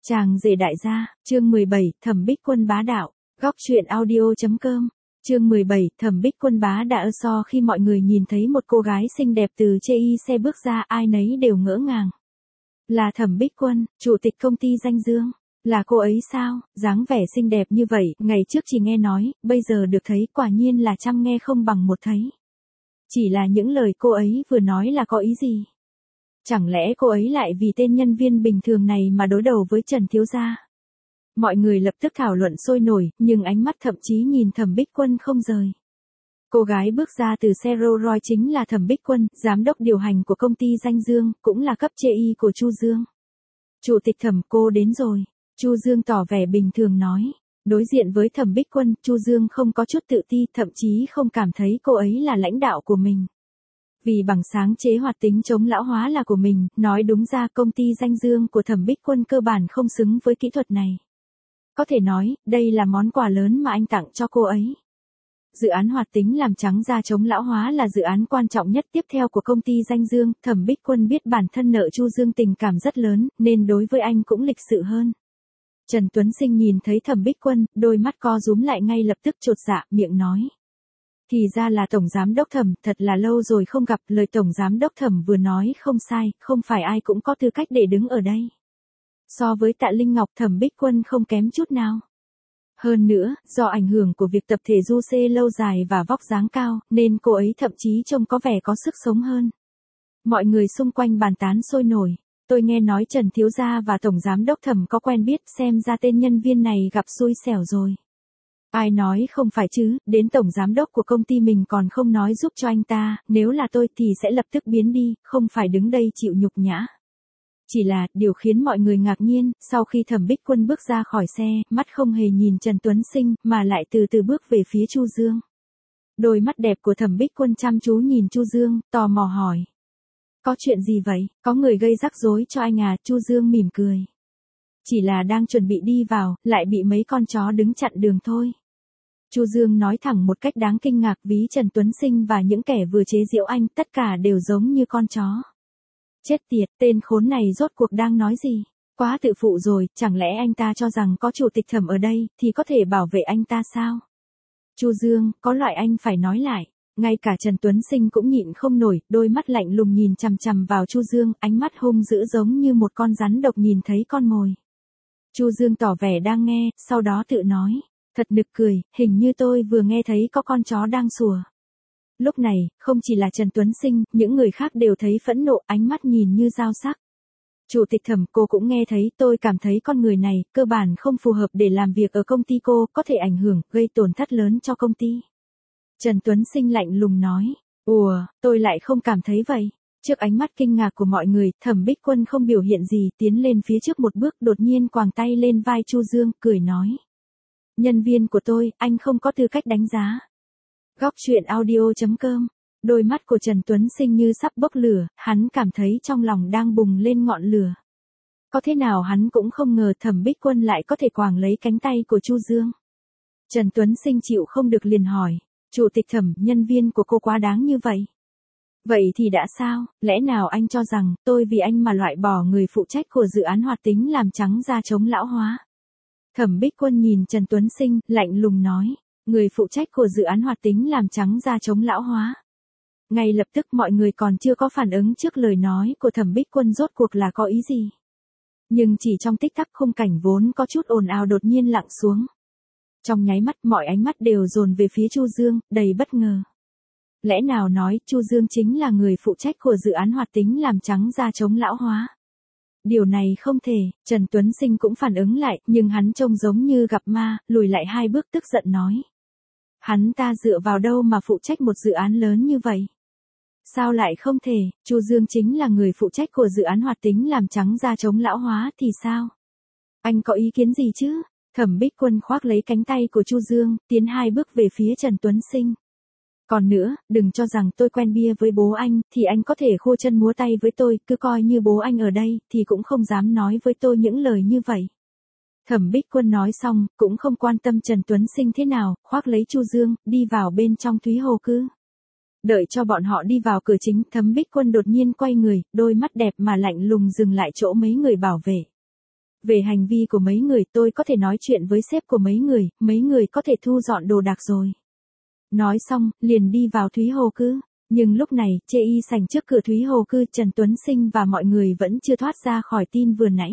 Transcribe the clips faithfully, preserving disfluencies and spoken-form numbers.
Chàng rể đại gia, chương mười bảy, Thẩm Bích Quân bá đạo, góc truyện audio.com, chương mười bảy, Thẩm Bích Quân bá đạo. So khi mọi người nhìn thấy một cô gái xinh đẹp từ chê y xe bước ra, ai nấy đều ngỡ ngàng. Là Thẩm Bích Quân, chủ tịch công ty Danh Dương, là cô ấy sao, dáng vẻ xinh đẹp như vậy, ngày trước chỉ nghe nói, bây giờ được thấy, quả nhiên là trăm nghe không bằng một thấy. Chỉ là những lời cô ấy vừa nói là có ý gì? Chẳng lẽ cô ấy lại vì tên nhân viên bình thường này mà đối đầu với Trần thiếu gia? Mọi người lập tức thảo luận sôi nổi, nhưng ánh mắt thậm chí nhìn Thẩm Bích Quân không rời. Cô gái bước ra từ xe Rolls Royce chính là Thẩm Bích Quân, giám đốc điều hành của công ty Danh Dương, cũng là cấp chê y của Chu Dương. Chủ tịch Thẩm, cô đến rồi. Chu Dương tỏ vẻ bình thường nói. Đối diện với Thẩm Bích Quân, Chu Dương không có chút tự ti, thậm chí không cảm thấy cô ấy là lãnh đạo của mình. Vì bằng sáng chế hoạt tính chống lão hóa là của mình, nói đúng ra công ty Danh Dương của Thẩm Bích Quân cơ bản không xứng với kỹ thuật này. Có thể nói, đây là món quà lớn mà anh tặng cho cô ấy. Dự án hoạt tính làm trắng da chống lão hóa là dự án quan trọng nhất tiếp theo của công ty Danh Dương. Thẩm Bích Quân biết bản thân nợ Chu Dương tình cảm rất lớn, nên đối với anh cũng lịch sự hơn. Trần Tuấn Sinh nhìn thấy Thẩm Bích Quân, đôi mắt co rúm lại ngay lập tức chột dạ, miệng nói. Thì ra là Tổng Giám Đốc Thẩm, thật là lâu rồi không gặp, lời Tổng Giám Đốc Thẩm vừa nói không sai, không phải ai cũng có tư cách để đứng ở đây. So với Tạ Linh Ngọc, Thẩm Bích Quân không kém chút nào. Hơn nữa, do ảnh hưởng của việc tập thể du xê lâu dài và vóc dáng cao, nên cô ấy thậm chí trông có vẻ có sức sống hơn. Mọi người xung quanh bàn tán sôi nổi. Tôi nghe nói Trần Thiếu Gia và Tổng Giám Đốc Thẩm có quen biết, xem ra tên nhân viên này gặp xui xẻo rồi. Ai nói không phải chứ, đến Tổng Giám Đốc của công ty mình còn không nói giúp cho anh ta, nếu là tôi thì sẽ lập tức biến đi, không phải đứng đây chịu nhục nhã. Chỉ là, điều khiến mọi người ngạc nhiên, sau khi Thẩm Bích Quân bước ra khỏi xe, mắt không hề nhìn Trần Tuấn Sinh, mà lại từ từ bước về phía Chu Dương. Đôi mắt đẹp của Thẩm Bích Quân chăm chú nhìn Chu Dương, tò mò hỏi. Có chuyện gì vậy, có người gây rắc rối cho anh à? Chu Dương mỉm cười. Chỉ là đang chuẩn bị đi vào, lại bị mấy con chó đứng chặn đường thôi. Chu Dương nói thẳng một cách đáng kinh ngạc, ví Trần Tuấn Sinh và những kẻ vừa chế giễu anh, tất cả đều giống như con chó. Chết tiệt, tên khốn này rốt cuộc đang nói gì? Quá tự phụ rồi, chẳng lẽ anh ta cho rằng có chủ tịch Thẩm ở đây, thì có thể bảo vệ anh ta sao? Chu Dương, có loại anh phải nói lại. Ngay cả Trần Tuấn Sinh cũng nhịn không nổi, đôi mắt lạnh lùng nhìn chằm chằm vào Chu Dương, ánh mắt hung dữ giống như một con rắn độc nhìn thấy con mồi. Chu Dương tỏ vẻ đang nghe, sau đó tự nói. Thật nực cười, hình như tôi vừa nghe thấy có con chó đang sủa. Lúc này, không chỉ là Trần Tuấn Sinh, những người khác đều thấy phẫn nộ, ánh mắt nhìn như dao sắc. Chủ tịch Thẩm, cô cũng nghe thấy, tôi cảm thấy con người này, cơ bản không phù hợp để làm việc ở công ty cô, có thể ảnh hưởng, gây tổn thất lớn cho công ty. Trần Tuấn Sinh lạnh lùng nói. Ủa, tôi lại không cảm thấy vậy. Trước ánh mắt kinh ngạc của mọi người, Thẩm Bích Quân không biểu hiện gì, tiến lên phía trước một bước, đột nhiên quàng tay lên vai Chu Dương, cười nói. Nhân viên của tôi, anh không có tư cách đánh giá. Góc truyện audio.com. Đôi mắt của Trần Tuấn Sinh như sắp bốc lửa, hắn cảm thấy trong lòng đang bùng lên ngọn lửa. Có thế nào hắn cũng không ngờ Thẩm Bích Quân lại có thể quàng lấy cánh tay của Chu Dương. Trần Tuấn Sinh chịu không được liền hỏi. Chủ tịch Thẩm, nhân viên của cô quá đáng như vậy. Vậy thì đã sao, lẽ nào anh cho rằng, tôi vì anh mà loại bỏ người phụ trách của dự án hoạt tính làm trắng da chống lão hóa? Thẩm Bích Quân nhìn Trần Tuấn Sinh, lạnh lùng nói. Người phụ trách của dự án hoạt tính làm trắng da chống lão hóa. Ngay lập tức mọi người còn chưa có phản ứng trước lời nói của Thẩm Bích Quân rốt cuộc là có ý gì. Nhưng chỉ trong tích tắc khung cảnh vốn có chút ồn ào đột nhiên lặng xuống. Trong nháy mắt mọi ánh mắt đều dồn về phía Chu Dương, đầy bất ngờ. Lẽ nào nói Chu Dương chính là người phụ trách của dự án hoạt tính làm trắng da chống lão hóa? Điều này không thể, Trần Tuấn Sinh cũng phản ứng lại, nhưng hắn trông giống như gặp ma, lùi lại hai bước tức giận nói. Hắn ta dựa vào đâu mà phụ trách một dự án lớn như vậy? Sao lại không thể, Chu Dương chính là người phụ trách của dự án hoạt tính làm trắng da chống lão hóa thì sao? Anh có ý kiến gì chứ? Thẩm Bích Quân khoác lấy cánh tay của Chu Dương, tiến hai bước về phía Trần Tuấn Sinh. Còn nữa, đừng cho rằng tôi quen bia với bố anh, thì anh có thể khua chân múa tay với tôi, cứ coi như bố anh ở đây, thì cũng không dám nói với tôi những lời như vậy. Thẩm Bích Quân nói xong, cũng không quan tâm Trần Tuấn Sinh thế nào, khoác lấy Chu Dương, đi vào bên trong Thúy Hồ Cư. Đợi cho bọn họ đi vào cửa chính, Thẩm Bích Quân đột nhiên quay người, đôi mắt đẹp mà lạnh lùng dừng lại chỗ mấy người bảo vệ. Về hành vi của mấy người tôi có thể nói chuyện với sếp của mấy người, mấy người có thể thu dọn đồ đạc rồi. Nói xong, liền đi vào Thúy Hồ Cư. Nhưng lúc này, chê y sảnh trước cửa Thúy Hồ Cư, Trần Tuấn Sinh và mọi người vẫn chưa thoát ra khỏi tin vừa nãy.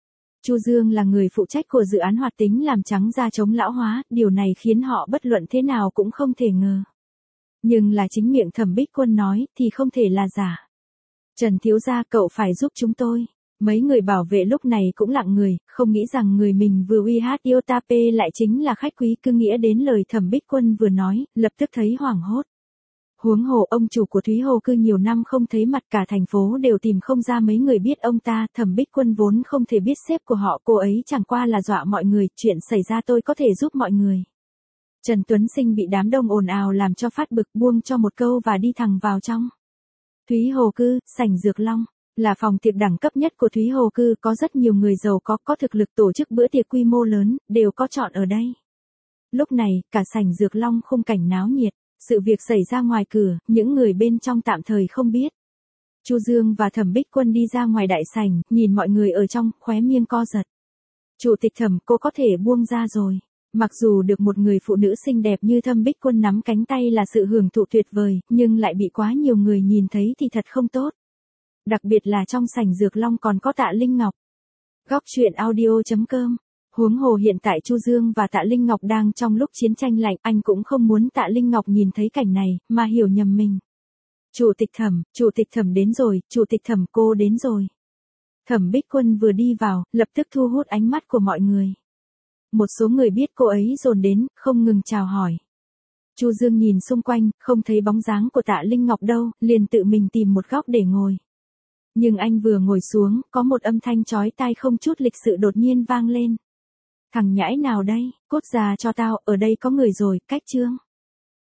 Chu Dương là người phụ trách của dự án hoạt tính làm trắng da chống lão hóa, điều này khiến họ bất luận thế nào cũng không thể ngờ. Nhưng là chính miệng Thẩm Bích Quân nói, thì không thể là giả. Trần thiếu gia, cậu phải giúp chúng tôi. Mấy người bảo vệ lúc này cũng lặng người, không nghĩ rằng người mình vừa uy hát yêu ta pê lại chính là khách quý, cứ nghĩa đến lời Thẩm Bích Quân vừa nói, lập tức thấy hoảng hốt. Huống hồ ông chủ của Thúy Hồ Cư nhiều năm không thấy mặt, cả thành phố đều tìm không ra mấy người biết ông ta. Thẩm Bích Quân vốn không thể biết sếp của họ, cô ấy chẳng qua là dọa mọi người, chuyện xảy ra tôi có thể giúp mọi người. Trần Tuấn Sinh bị đám đông ồn ào làm cho phát bực, buông cho một câu và đi thẳng vào trong. Thúy Hồ Cư, sảnh Dược Long, là phòng tiệc đẳng cấp nhất của Thúy Hồ Cư, có rất nhiều người giàu có, có thực lực tổ chức bữa tiệc quy mô lớn, đều có chọn ở đây. Lúc này, cả sảnh Dược Long khung cảnh náo nhiệt. Sự việc xảy ra ngoài cửa, những người bên trong tạm thời không biết. Chu Dương và Thẩm Bích Quân đi ra ngoài đại sảnh, nhìn mọi người ở trong, khóe miệng co giật. Chủ tịch Thẩm, cô có thể buông ra rồi. Mặc dù được một người phụ nữ xinh đẹp như Thẩm Bích Quân nắm cánh tay là sự hưởng thụ tuyệt vời, nhưng lại bị quá nhiều người nhìn thấy thì thật không tốt. Đặc biệt là trong sảnh Dược Long còn có Tạ Linh Ngọc. Góc truyện audio chấm com. Huống hồ hiện tại Chu Dương và Tạ Linh Ngọc đang trong lúc chiến tranh lạnh, anh cũng không muốn Tạ Linh Ngọc nhìn thấy cảnh này, mà hiểu nhầm mình. Chủ tịch Thẩm, Chủ tịch Thẩm đến rồi, Chủ tịch Thẩm cô đến rồi. Thẩm Bích Quân vừa đi vào, lập tức thu hút ánh mắt của mọi người. Một số người biết cô ấy dồn đến, không ngừng chào hỏi. Chu Dương nhìn xung quanh, không thấy bóng dáng của Tạ Linh Ngọc đâu, liền tự mình tìm một góc để ngồi. Nhưng anh vừa ngồi xuống, có một âm thanh chói tai không chút lịch sự đột nhiên vang lên. Thằng nhãi nào đây, cút ra cho tao, ở đây có người rồi, cách Trương.